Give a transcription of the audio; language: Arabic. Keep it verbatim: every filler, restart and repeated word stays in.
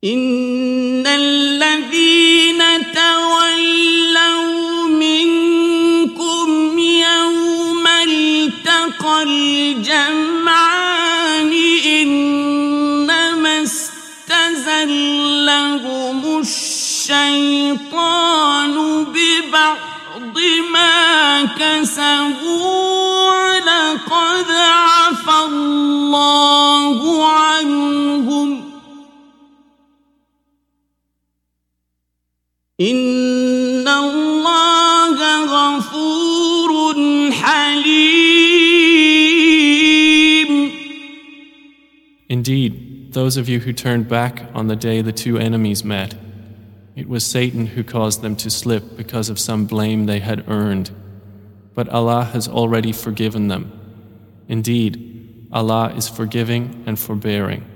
إن الذين تولوا منكم يوم التقى الجمعان إنما استزلهم الشيطان ببعض ما كسبوا ولقد عفى الله عنهم إن الله غفور حليم. Indeed, those of you who turned back on the day the two enemies met, it was Satan who caused them to slip because of some blame they had earned. But Allah has already forgiven them. Indeed, Allah is forgiving and forbearing.